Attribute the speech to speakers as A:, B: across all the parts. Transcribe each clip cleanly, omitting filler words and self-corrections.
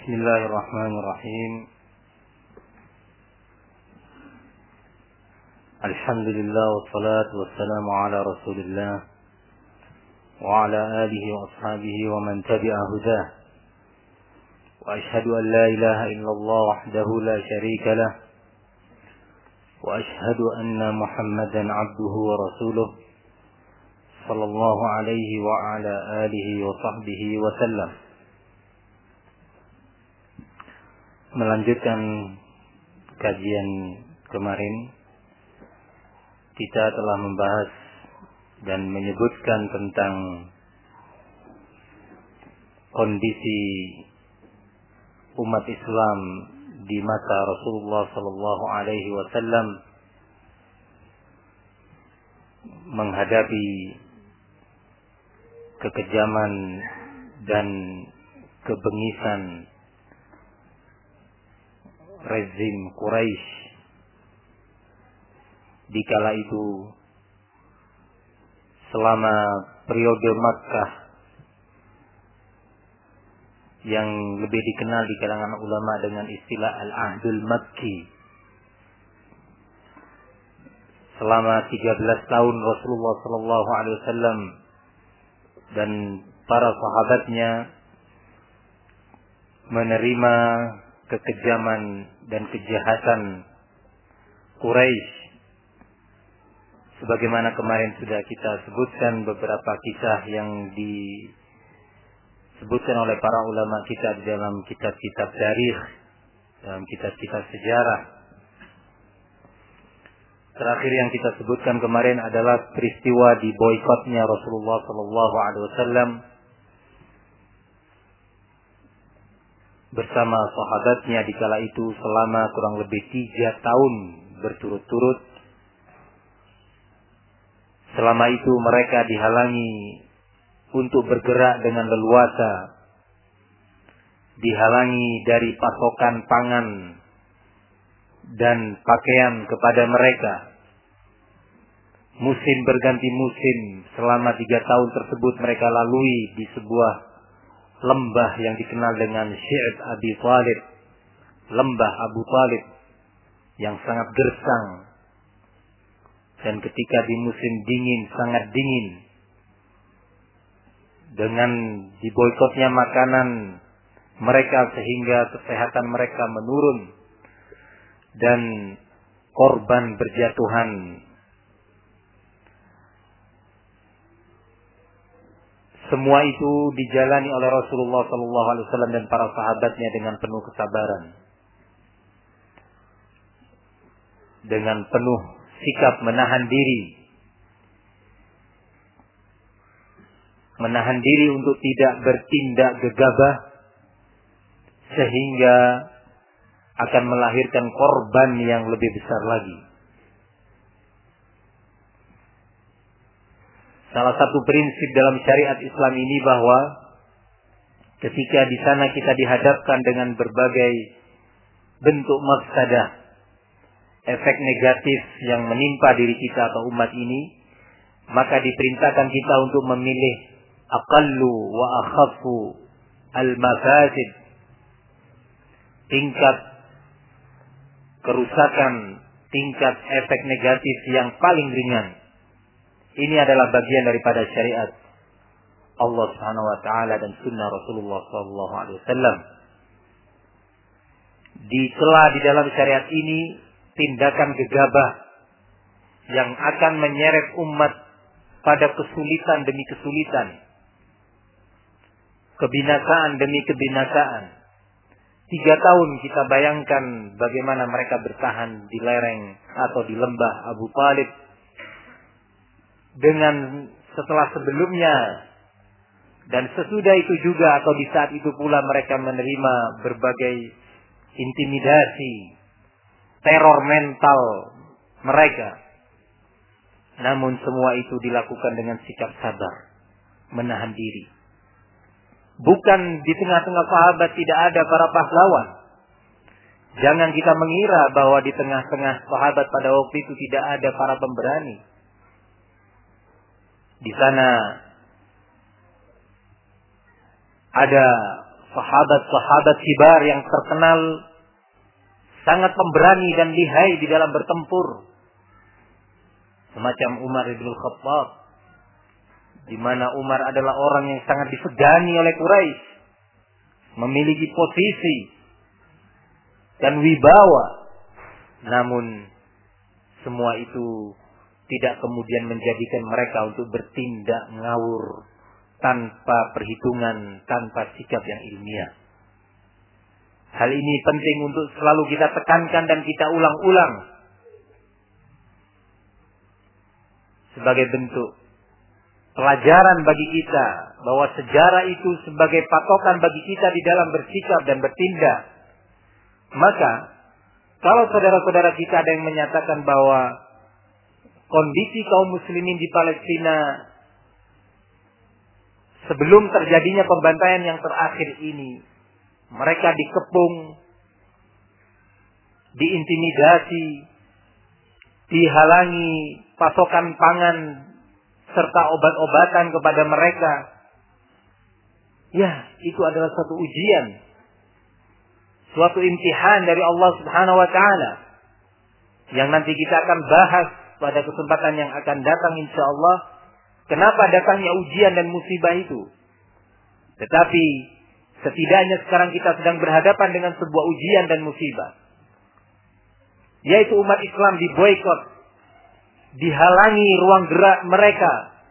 A: Bismillahirrahmanirrahim. Alhamdulillah wassalatu wassalamu ala Rasulillah wa ala alihi wa ashabihi wa man tabi'a hudah. Wa ashhadu an la ilaha illallah wahdahu la syarika lah. Wa ashhadu anna Muhammadan abduhu wa rasuluh sallallahu alaihi wa ala alihi wa sahbihi wa sallam. Melanjutkan kajian kemarin, kita telah membahas dan menyebutkan tentang kondisi umat Islam di masa Rasulullah sallallahu alaihi wasallam menghadapi kekejaman dan kebengisan rezim Quraisy di kala itu, selama periode Makkah yang lebih dikenal di kalangan ulama dengan istilah Al-Ahdul Makki. Selama 13 tahun Rasulullah sallallahu alaihi wasallam dan para sahabatnya menerima kekejaman dan kejahatan Quraisy. Sebagaimana kemarin sudah kita sebutkan beberapa kisah yang disebutkan oleh para ulama kita di dalam kitab-kitab tarikh, dalam kitab-kitab sejarah. Terakhir yang kita sebutkan kemarin adalah peristiwa di boikotnya Rasulullah sallallahu alaihi wasallam bersama sahabatnya di kala itu selama kurang lebih 3 tahun berturut-turut. Selama itu mereka dihalangi untuk bergerak dengan leluasa, dihalangi dari pasokan pangan dan pakaian kepada mereka. Musim berganti musim, selama 3 tahun tersebut mereka lalui di sebuah lembah yang dikenal dengan Syi'b Abi Thalib, lembah Abu Thalib yang sangat gersang. Dan ketika di musim dingin, sangat dingin, dengan diboikotnya makanan mereka sehingga kesehatan mereka menurun dan korban berjatuhan. Semua itu dijalani oleh Rasulullah SAW dan para sahabatnya dengan penuh kesabaran, dengan penuh sikap menahan diri untuk tidak bertindak gegabah sehingga akan melahirkan korban yang lebih besar lagi. Salah satu prinsip dalam syariat Islam ini bahwa ketika di sana kita dihadapkan dengan berbagai bentuk mafsadah, efek negatif yang menimpa diri kita atau umat ini, maka diperintahkan kita untuk memilih aqallu wa akhaffu al-mafasid, tingkat kerusakan, tingkat efek negatif yang paling ringan. Ini adalah bagian daripada syariat Allah Subhanahu wa taala dan sunnah Rasulullah sallallahu alaihi wasallam. Dicela di dalam syariat ini tindakan gegabah yang akan menyeret umat pada kesulitan demi kesulitan, kebinasaan demi kebinasaan. 3 tahun kita bayangkan bagaimana mereka bertahan di lereng atau di lembah Abu Thalib, dengan setelah sebelumnya dan sesudah itu juga atau di saat itu pula mereka menerima berbagai intimidasi, teror mental mereka. Namun semua itu dilakukan dengan sikap sabar, menahan diri. Bukan di tengah-tengah sahabat tidak ada para pahlawan. Jangan kita mengira bahwa di tengah-tengah sahabat pada waktu itu tidak ada para pemberani. Di sana ada sahabat-sahabat kibar yang terkenal sangat pemberani dan lihai di dalam bertempur. Semacam Umar bin Khattab, di mana Umar adalah orang yang sangat disegani oleh Quraisy, memiliki posisi dan wibawa. Namun semua itu tidak kemudian menjadikan mereka untuk bertindak ngawur tanpa perhitungan, tanpa sikap yang ilmiah. Hal ini penting untuk selalu kita tekankan dan kita ulang-ulang sebagai bentuk pelajaran bagi kita bahwa sejarah itu sebagai patokan bagi kita di dalam bersikap dan bertindak. Maka kalau saudara-saudara kita ada yang menyatakan bahwa kondisi kaum muslimin di Palestina sebelum terjadinya pembantaian yang terakhir ini, mereka dikepung, diintimidasi, dihalangi pasokan pangan serta obat-obatan kepada mereka. Ya, itu adalah suatu ujian, suatu imtihan dari Allah Subhanahu wa taala yang nanti kita akan bahas pada kesempatan yang akan datang insyaallah. Kenapa datangnya ujian dan musibah itu? Tetapi setidaknya sekarang kita sedang berhadapan dengan sebuah ujian dan musibah, yaitu umat Islam diboikot, dihalangi ruang gerak mereka.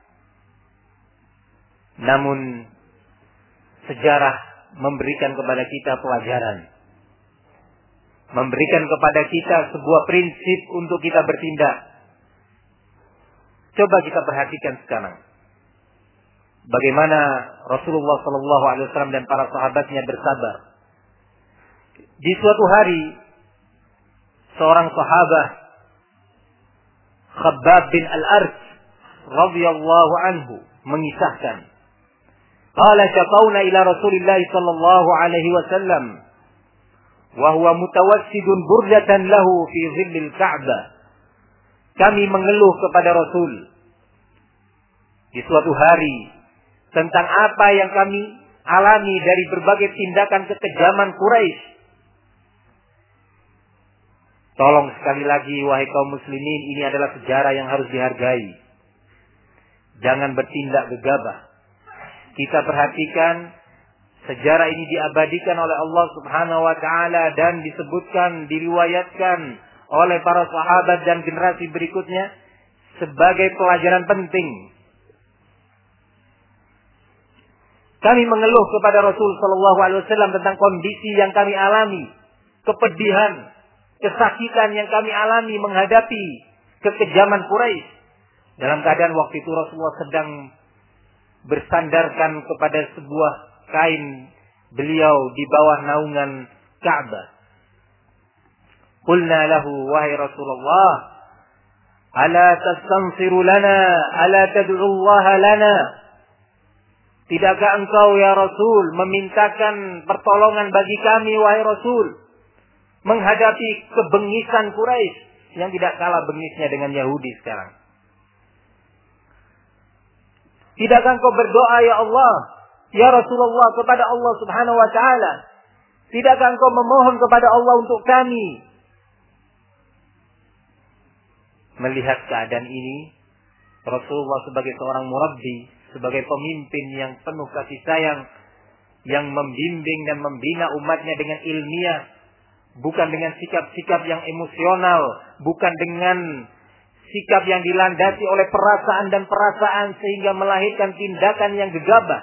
A: Namun sejarah memberikan kepada kita pelajaran, memberikan kepada kita sebuah prinsip untuk kita bertindak. Coba kita perhatikan sekarang bagaimana Rasulullah SAW dan para sahabatnya bersabar. Di suatu hari seorang sahabat Khabbab bin Al-Arj radhiyallahu anhu mengisahkan, qala syaqawna ila Rasulillah sallallahu alaihi wasallam wa huwa mutawassidun burdatan lahu fi dhillil Ka'bah. Kami mengeluh kepada Rasul di suatu hari tentang apa yang kami alami dari berbagai tindakan kekejaman Quraisy. Tolong sekali lagi wahai kaum muslimin, ini adalah sejarah yang harus dihargai. Jangan bertindak gegabah. Kita perhatikan sejarah ini diabadikan oleh Allah Subhanahu wa taala dan disebutkan, diriwayatkan oleh para sahabat dan generasi berikutnya sebagai pelajaran penting. Kami mengeluh kepada Rasul sallallahu alaihi wasallam tentang kondisi yang kami alami, kepedihan, kesakitan yang kami alami menghadapi kekejaman Quraisy. Dalam keadaan waktu itu Rasulullah sedang bersandarkan kepada sebuah kain beliau di bawah naungan Ka'bah. Qulna lahu, wahai Rasulullah, ala tastansiru lana, ala tad'u Allah lana. Tidakkah engkau ya Rasul memintakan pertolongan bagi kami wahai Rasul menghadapi kebengisan Quraisy yang tidak kalah bengisnya dengan Yahudi sekarang? Tidakkah engkau berdoa ya Allah, ya Rasulullah, kepada Allah Subhanahu wa taala? Tidakkah engkau memohon kepada Allah untuk kami? Melihat keadaan ini, Rasulullah sebagai seorang murabbi, sebagai pemimpin yang penuh kasih sayang, yang membimbing dan membina umatnya dengan ilmiah, bukan dengan sikap-sikap yang emosional, bukan dengan sikap yang dilandasi oleh perasaan dan perasaan sehingga melahirkan tindakan yang gegabah.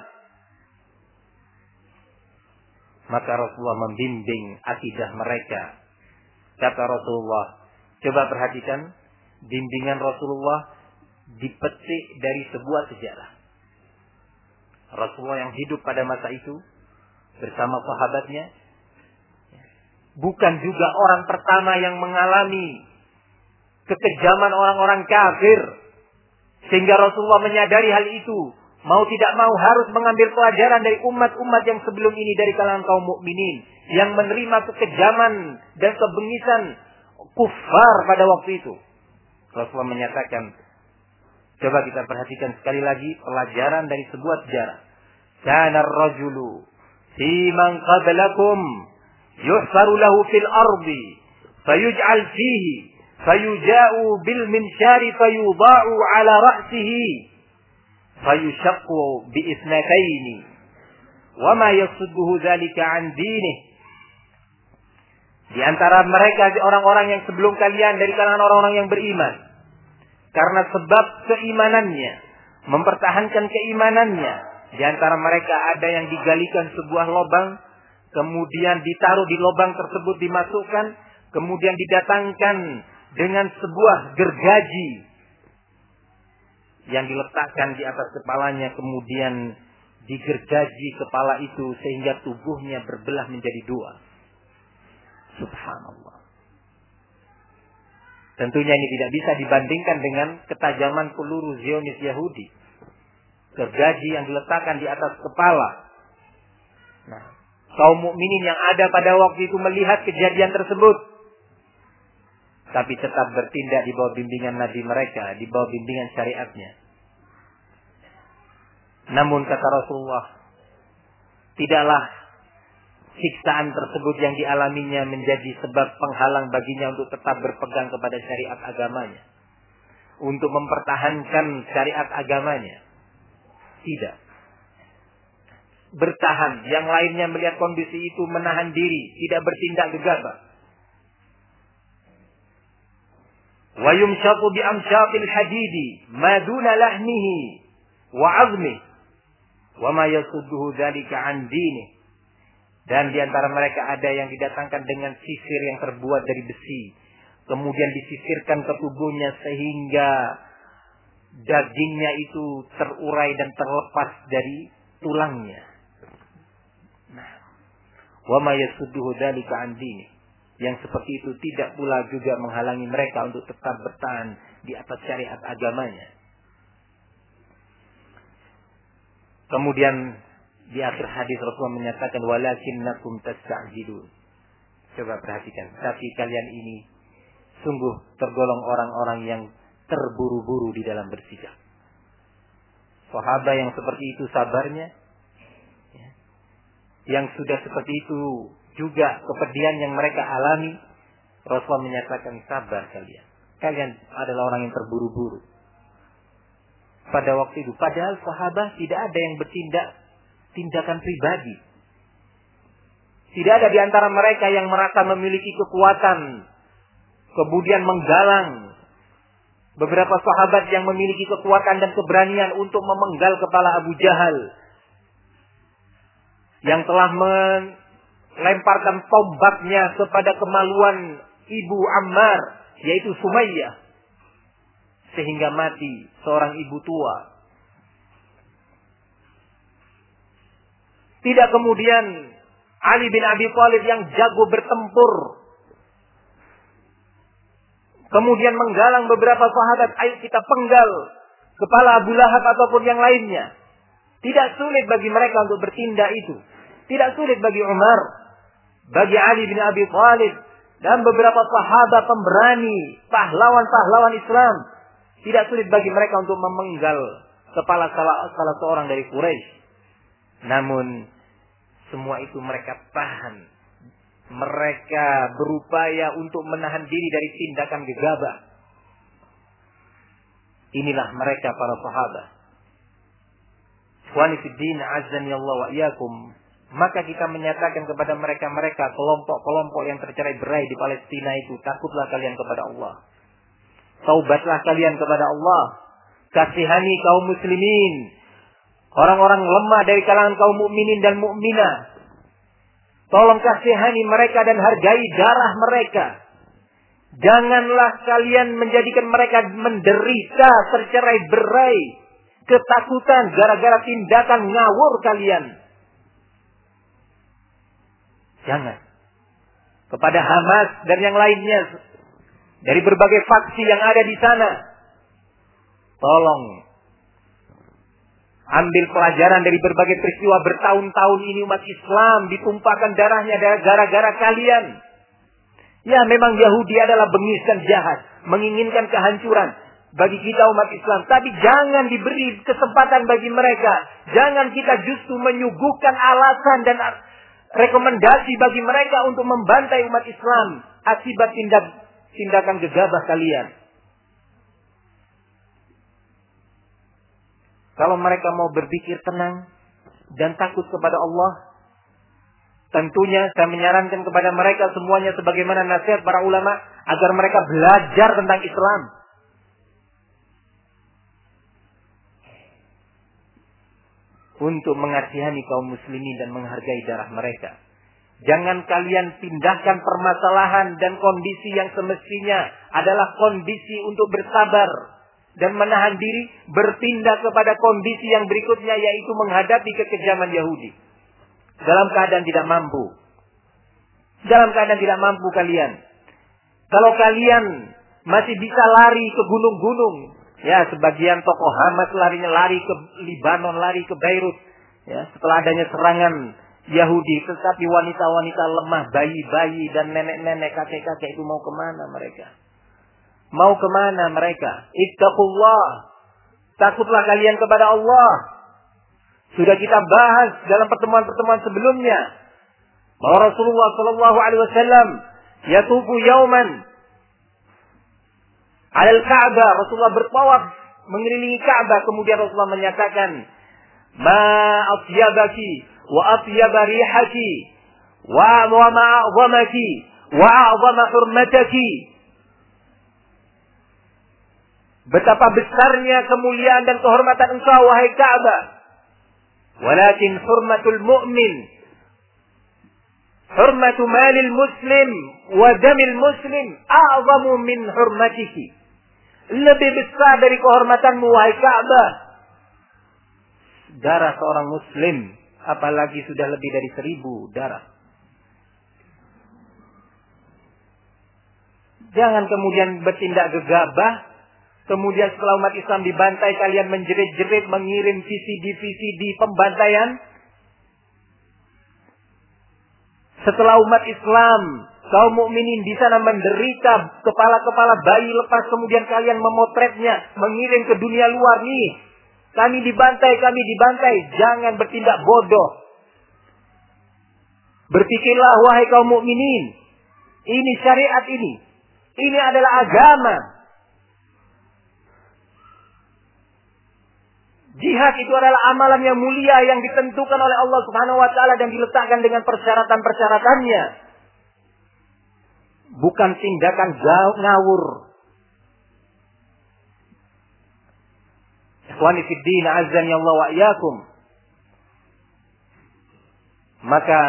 A: Maka Rasulullah membimbing akidah mereka. Kata Rasulullah, coba perhatikan, bimbingan Rasulullah dipetik dari sebuah sejarah. Rasulullah yang hidup pada masa itu bersama sahabatnya bukan juga orang pertama yang mengalami kekejaman orang-orang kafir, sehingga Rasulullah menyadari hal itu, mau tidak mau harus mengambil pelajaran dari umat-umat yang sebelum ini, dari kalangan kaum mukminin yang menerima kekejaman dan kebengisan kufar pada waktu itu. Rasulullah menyatakan, coba kita perhatikan sekali lagi pelajaran dari sebuah sejarah. Kana ar-rajulu fi man qablakum yuhsaru lahu fil ardi fayuj'al fihi fayuja'u bil minshari fayudha'u ala ra'sihi fayushaqqu bi ithnataini wa ma yasudduhu dzalika an dinih. Di antara mereka orang-orang yang sebelum kalian dari kalangan orang-orang yang beriman, karena sebab keimanannya, mempertahankan keimanannya, di antara mereka ada yang digalikan sebuah lubang, kemudian ditaruh di lubang tersebut dimasukkan, kemudian didatangkan dengan sebuah gergaji yang diletakkan di atas kepalanya, kemudian digergaji kepala itu sehingga tubuhnya berbelah menjadi dua. Subhanallah. Tentunya ini tidak bisa dibandingkan dengan ketajaman peluru Zionis Yahudi. Gergaji yang diletakkan di atas kepala. Nah, kaum mukminin yang ada pada waktu itu melihat kejadian tersebut, tapi tetap bertindak di bawah bimbingan Nabi mereka, di bawah bimbingan syariatnya. Namun kata Rasulullah, tidaklah siksaan tersebut yang dialaminya menjadi sebab penghalang baginya untuk tetap berpegang kepada syariat agamanya, untuk mempertahankan syariat agamanya. Tidak. Bertahan. Yang lainnya melihat kondisi itu menahan diri, tidak bertindak gegabah. Wa yumshaqu bi amshatil hadidi ma duna lahmihi wa 'azmihi wa ma yasudduhu dzalika an dinih. Dan di antara mereka ada yang didatangkan dengan sisir yang terbuat dari besi, kemudian disisirkan ke tubuhnya sehingga dagingnya itu terurai dan terlepas dari tulangnya. Nah, wa ma yasudduhu dzalika an dinih. Yang seperti itu tidak pula juga menghalangi mereka untuk tetap bertahan di atas syariat agamanya. Kemudian di akhir hadis Rasulullah menyatakan walakinnakum tasta'jilun. Coba perhatikan, tapi kalian ini sungguh tergolong orang-orang yang terburu-buru di dalam bersikap. Sahabat yang seperti itu sabarnya, yang sudah seperti itu juga kepedihan yang mereka alami, Rasulullah menyatakan sabar kalian. Kalian adalah orang yang terburu-buru. Pada waktu itu, padahal sahabat tidak ada yang bertindak tindakan pribadi. Tidak ada di antara mereka yang merasa memiliki kekuatan, kemudian menggalang. Beberapa sahabat yang memiliki kekuatan dan keberanian untuk memenggal kepala Abu Jahal, yang telah melemparkan tombaknya kepada kemaluan ibu Ammar, yaitu Sumayyah, sehingga mati seorang ibu tua. Tidak kemudian Ali bin Abi Thalib yang jago bertempur, kemudian menggalang beberapa sahabat, ayo kita penggal kepala Abu Lahab ataupun yang lainnya. Tidak sulit bagi mereka untuk bertindak itu. Tidak sulit bagi Umar, bagi Ali bin Abi Thalib, dan beberapa sahabat pemberani, pahlawan-pahlawan Islam. Tidak sulit bagi mereka untuk memenggal kepala salah seorang dari Quraisy. Namun semua itu mereka tahan. Mereka berupaya untuk menahan diri dari tindakan gegabah. Inilah mereka para sahabat. Ikhwani fid din, azzani Allah wa iyyakum. Maka kita menyatakan kepada mereka kelompok-kelompok yang tercerai-berai di Palestina itu, takutlah kalian kepada Allah. Taubatlah kalian kepada Allah. Kasihani kaum muslimin, orang-orang lemah dari kalangan kaum mukminin dan mukminah. Tolong kasihani mereka dan hargai darah mereka. Janganlah kalian menjadikan mereka menderita, tercerai-berai, ketakutan gara-gara tindakan ngawur kalian. Jangan. Kepada Hamas dan yang lainnya, dari berbagai faksi yang ada di sana, tolong ambil pelajaran dari berbagai peristiwa bertahun-tahun ini umat Islam ditumpahkan darahnya gara-gara kalian. Ya, memang Yahudi adalah bengis dan jahat, menginginkan kehancuran bagi kita umat Islam. Tapi jangan diberi kesempatan bagi mereka. Jangan kita justru menyuguhkan alasan dan rekomendasi bagi mereka untuk membantai umat Islam akibat tindakan gegabah kalian. Kalau mereka mau berpikir tenang dan takut kepada Allah, tentunya saya menyarankan kepada mereka semuanya sebagaimana nasihat para ulama agar mereka belajar tentang Islam. Untuk mengasihani kaum muslimin dan menghargai darah mereka. Jangan kalian pindahkan permasalahan dan kondisi yang semestinya adalah kondisi untuk bersabar dan menahan diri, berpindah kepada kondisi yang berikutnya, yaitu menghadapi kekejaman Yahudi. Dalam keadaan tidak mampu. Dalam keadaan tidak mampu kalian. Kalau kalian masih bisa lari ke gunung-gunung, ya sebagian tokoh Hamas lari ke Libanon, lari ke Beirut, ya setelah adanya serangan Yahudi. Tetapi wanita-wanita lemah, bayi-bayi dan nenek-nenek, kakek-kakek itu mau kemana mereka? Mau kemana mereka? Ittaqullah. Takutlah kalian kepada Allah. Sudah kita bahas dalam pertemuan-pertemuan sebelumnya bahwa Rasulullah sallallahu alaihi wasallam yatufu yauman 'ala al-Ka'bah. Rasulullah bertawaf mengelilingi Ka'bah, kemudian Rasulullah menyatakan, "Ma atyabaki wa atyaba rihaki wa ma a'zamaki wa a'zama hurmataki." Betapa besarnya kemuliaan dan kehormatan engkau, wahai Ka'bah. Walakin hurmatul mu'min, hurmatu malil muslim wa damil muslim a'zamu min hurmatiki. Lebih besar dari kehormatanmu, wahai Ka'bah, darah seorang muslim, apalagi sudah lebih dari 1000 darah. Jangan kemudian bertindak gegabah. Kemudian setelah umat Islam dibantai, kalian menjerit-jerit, mengirim VCD pembantaian. Setelah umat Islam, kaum mukminin di sana menderita, kepala-kepala bayi lepas, kemudian kalian memotretnya, mengirim ke dunia luar nih. Kami dibantai, kami dibantai. Jangan bertindak bodoh. Berpikirlah, wahai kaum mukminin, ini syariat ini. Ini adalah agama. Jihad itu adalah amalan yang mulia yang ditentukan oleh Allah Subhanahu wa taala dan diletakkan dengan persyaratan-persyaratannya. Bukan tindakan ngawur. Ikhwani fid din, azzani Allah wa iyyakum. Maka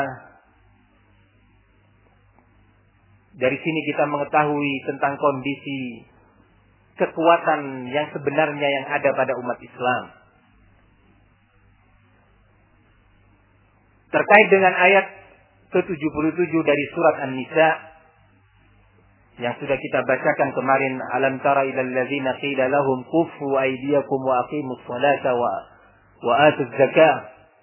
A: dari sini kita mengetahui tentang kondisi kekuatan yang sebenarnya yang ada pada umat Islam. Terkait dengan ayat ke-77 dari surat An-Nisa yang sudah kita bacakan kemarin, alam tara ilal ladzina qila lahum kuffu aydiyakum wa aqimus salata wa atuz zakah.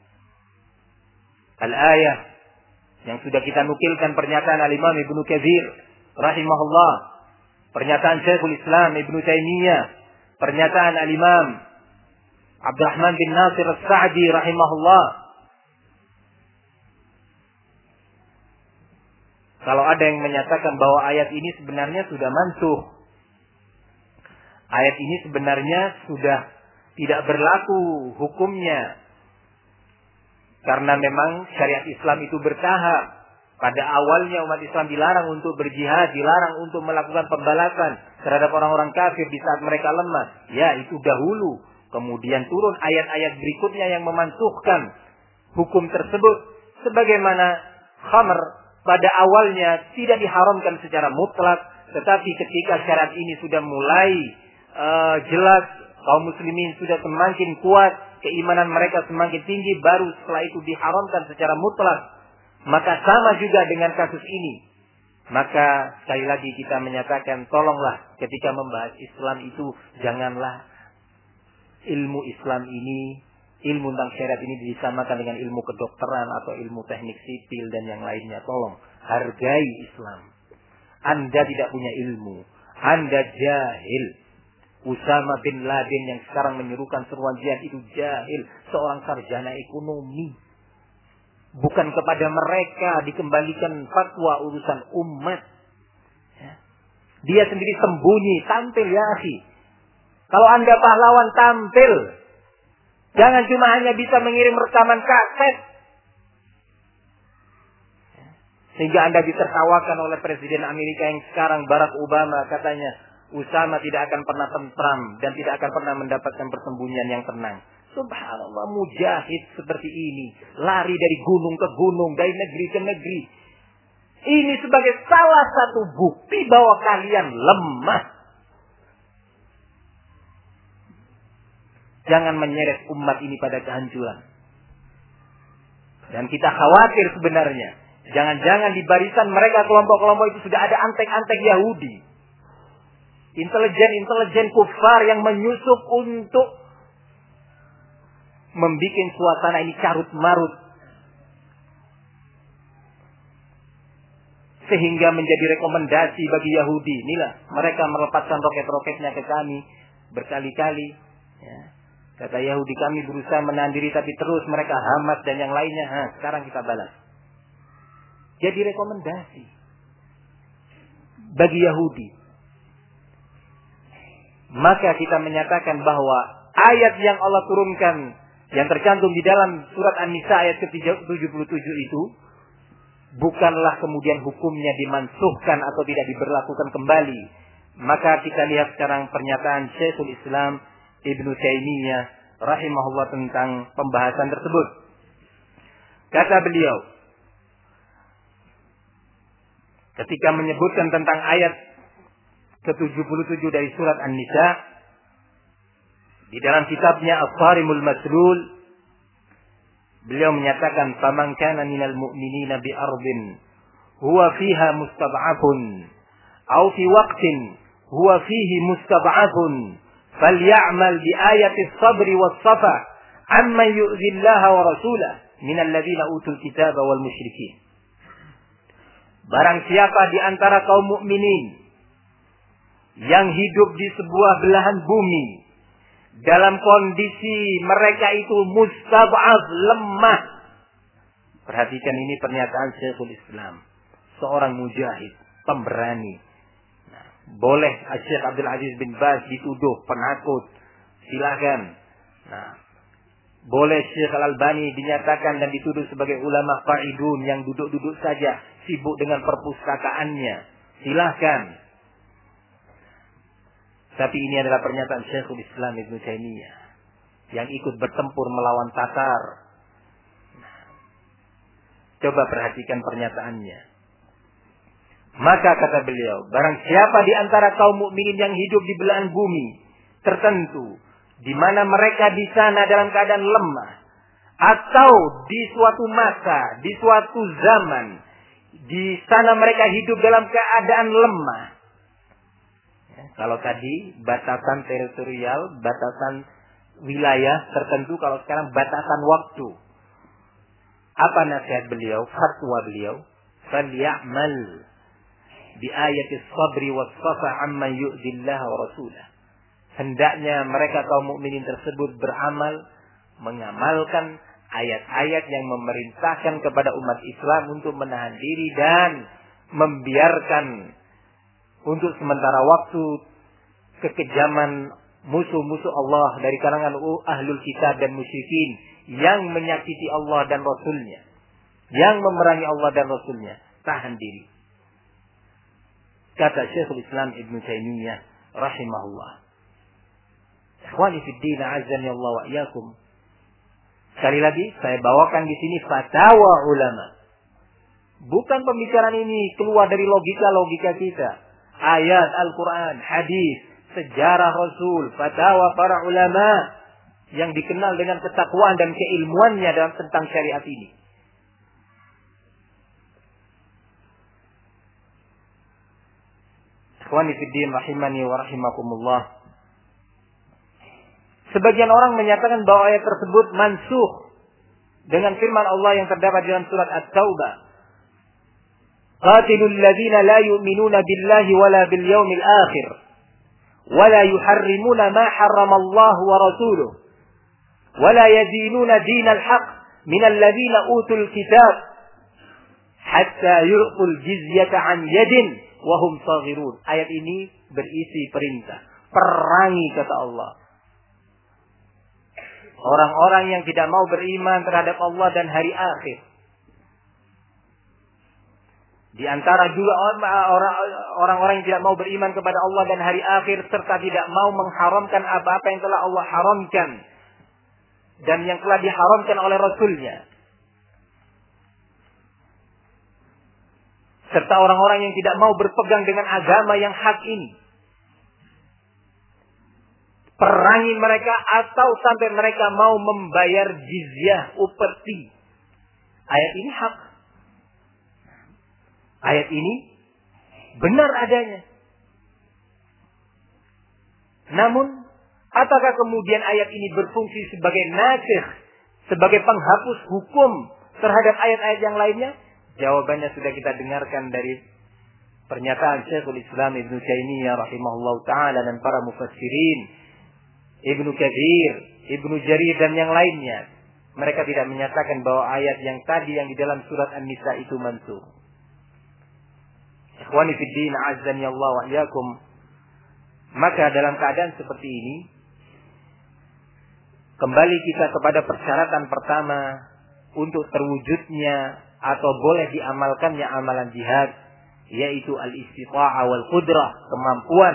A: Al-ayah yang sudah kita nukilkan pernyataan Al-Imam Ibnu Katsir rahimahullah, pernyataan Syekhul Islam Ibnu Taimiyah, pernyataan Al-Imam Abdurrahman bin Nasir As-Sa'di rahimahullah. Kalau ada yang menyatakan bahwa ayat ini sebenarnya sudah mansuh, ayat ini sebenarnya sudah tidak berlaku hukumnya, karena memang syariat Islam itu bertahap. Pada awalnya umat Islam dilarang untuk berjihad, dilarang untuk melakukan pembalasan terhadap orang-orang kafir di saat mereka lemah. Ya, itu dahulu. Kemudian turun ayat-ayat berikutnya yang memansuhkan hukum tersebut. Sebagaimana khamr pada awalnya tidak diharamkan secara mutlak, tetapi ketika syarat ini sudah mulai jelas, kaum muslimin sudah semakin kuat, keimanan mereka semakin tinggi, baru setelah itu diharamkan secara mutlak. Maka sama juga dengan kasus ini. Maka sekali lagi kita menyatakan, tolonglah ketika membahas Islam itu, janganlah ilmu Islam ini, ilmu tentang syariat ini disamakan dengan ilmu kedokteran atau ilmu teknik sipil dan yang lainnya. Tolong, hargai Islam. Anda tidak punya ilmu. Anda jahil. Usama bin Laden yang sekarang menyerukan seruan jihad itu jahil. Seorang sarjana ekonomi. Bukan kepada mereka dikembalikan fatwa urusan umat. Dia sendiri sembunyi, tampil ya akhi. Kalau Anda pahlawan, tampil. Jangan cuma hanya bisa mengirim rekaman kaset. Sehingga Anda ditertawakan oleh Presiden Amerika yang sekarang, Barack Obama, katanya Usama tidak akan pernah tentram dan tidak akan pernah mendapatkan persembunyian yang tenang. Subhanallah, mujahid seperti ini, lari dari gunung ke gunung, dari negeri ke negeri. Ini sebagai salah satu bukti bahwa kalian lemah. Jangan menyeret umat ini pada kehancuran. Dan kita khawatir sebenarnya, jangan-jangan di barisan mereka kelompok-kelompok itu sudah ada antek-antek Yahudi. Intelijen kufar yang menyusup untuk membuat suasana ini carut marut. Sehingga menjadi rekomendasi bagi Yahudi. Inilah mereka melepaskan roket-roketnya ke kami berkali-kali. Ya. Kata Yahudi, kami berusaha menahan diri tapi terus mereka Hamas dan yang lainnya. Sekarang kita balas. Jadi rekomendasi bagi Yahudi. Maka kita menyatakan bahwa ayat yang Allah turunkan yang tercantum di dalam surat An-Nisa ayat ke-77 itu bukanlah kemudian hukumnya dimansuhkan atau tidak diberlakukan kembali. Maka kita lihat sekarang pernyataan Syekhul Islam Ibnu Taimiyah rahimahullah tentang pembahasan tersebut. Kata beliau, ketika menyebutkan tentang ayat ke-77 dari surat An-Nisa, di dalam kitabnya As-Sarimul Maslul, beliau menyatakan, "Faman kana minal mu'minina bi ardin huwa fiha mustab'afun aw fi waqtin huwa fihi mustab'afun falyamal bi ayati as-sabri was-safa amma yu'dhi Allah wa rasulahu minal ladzina utul kitaba wal musyrikin." Barang siapa di antara kaum mukminin yang hidup di sebuah belahan bumi dalam kondisi mereka itu mustab'af, lemah. Perhatikan ini pernyataan Syekhul Islam, seorang mujahid, pemberani. Boleh Syekh Abdul Aziz bin Baz dituduh penakut, silakan. Boleh Syekh Al-Albani dinyatakan dan dituduh sebagai ulama qa'idun yang duduk-duduk saja, sibuk dengan perpustakaannya, silahkan. Tapi ini adalah pernyataan Syekhul Islam Ibnu Taimiyah yang ikut bertempur melawan Tatar. Coba perhatikan pernyataannya. Maka kata beliau, barang siapa di antara kaum mukminin yang hidup di belahan bumi tertentu, di mana mereka di sana dalam keadaan lemah, atau di suatu masa, di suatu zaman, di sana mereka hidup dalam keadaan lemah. Kalau tadi batasan teritorial, batasan wilayah tertentu, kalau sekarang batasan waktu. Apa nasihat beliau? Fatwa beliau, "Falyamal bi ayatis sabri was safa amma yu'dillah wa rasulah." Hendaknya mereka kaum mukminin tersebut beramal, mengamalkan ayat-ayat yang memerintahkan kepada umat Islam untuk menahan diri dan membiarkan untuk sementara waktu kekejaman musuh-musuh Allah dari kalangan ahlul kitab dan musyrikin yang menyakiti Allah dan Rasulnya, yang memerangi Allah dan Rasulnya. Tahan diri. Kata Syekhul Islam Ibnu Taimiyah rahimahullah. Ikhwani fid din, azani Allah wa iyyakum. Sekali lagi saya bawakan di sini fatwa ulama. Bukan pembicaraan ini keluar dari logika-logika kita. Ayat Al-Quran, hadis, sejarah Rasul, fatwa para ulama yang dikenal dengan ketakwaan dan keilmuannya dalam tentang syariat ini. Ikhwani fiddin rahimani wa rahimakumullah. Sebagian orang menyatakan bahwa ayat tersebut mansukh dengan firman Allah yang terdapat dalam surat At-Taubah. Qatilul ladzina la yu'minuna billahi wala bil yaumil akhir wala yuharrimuna ma harrama Allah wa rasuluhu wala yadinuna dinal haqq minal ladzina utul kitab hatta yu'tul jizyata an yadin wa hum saghirun. Ayat ini berisi perintah, perangi kata Allah. Orang-orang yang tidak mau beriman terhadap Allah dan hari akhir. Di antara juga orang-orang yang tidak mau beriman kepada Allah dan hari akhir serta tidak mau mengharamkan apa-apa yang telah Allah haramkan dan yang telah diharamkan oleh Rasul-Nya. Serta orang-orang yang tidak mau berpegang dengan agama yang hak ini. Perangi mereka atau sampai mereka mau membayar jizyah, upeti. Ayat ini hak. Ayat ini benar adanya. Namun, apakah kemudian ayat ini berfungsi sebagai nasikh, sebagai penghapus hukum terhadap ayat-ayat yang lainnya? Jawabannya sudah kita dengarkan dari pernyataan Syekhul Islam Ibnu Taimiyah rahimahullah ta'ala dan para mufassirin, Ibnu Katsir, Ibnu Jarir dan yang lainnya. Mereka tidak menyatakan bahwa ayat yang tadi yang di dalam surat An-Nisa itu mansukh. Ikhwani fid din, azzani Allah wa iyyakum. Maka dalam keadaan seperti ini, kembali kita kepada persyaratan pertama untuk terwujudnya atau boleh diamalkannya amalan jihad, yaitu al-istita'ah wal qudrah, kemampuan,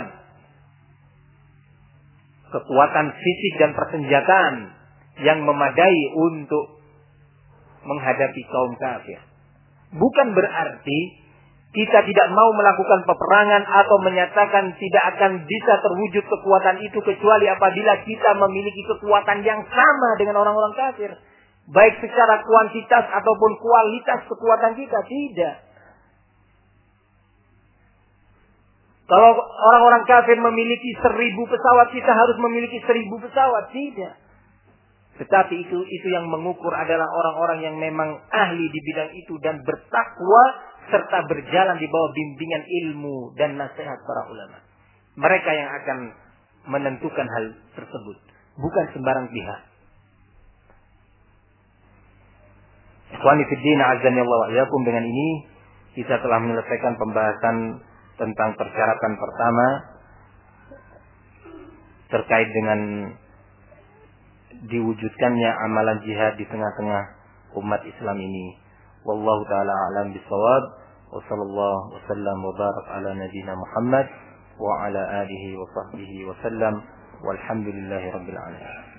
A: kekuatan fisik dan persenjataan yang memadai untuk menghadapi kaum kafir. Bukan berarti kita tidak mau melakukan peperangan atau menyatakan tidak akan bisa terwujud kekuatan itu kecuali apabila kita memiliki kekuatan yang sama dengan orang-orang kafir. Baik secara kuantitas ataupun kualitas kekuatan kita. Tidak. Kalau orang-orang kafir memiliki 1.000 pesawat, kita harus memiliki 1.000 pesawat. Tidak. Tetapi itu yang mengukur adalah orang-orang yang memang ahli di bidang itu dan bertakwa serta berjalan di bawah bimbingan ilmu dan nasihat para ulama. Mereka yang akan menentukan hal tersebut, bukan sembarang pihak. Ikhwani fid din, azani Allah wa iyyakum. Dengan ini kita telah menyelesaikan pembahasan tentang persyaratan pertama terkait dengan diwujudkannya amalan jihad di tengah-tengah umat Islam ini. Wallahu ta'ala a'lam bishawab. Wa sallallahu wa sallam wa barak ala nabiyyina Muhammad wa ala alihi wa sahbihi wa sallam. Walhamdulillahi rabbil alamin.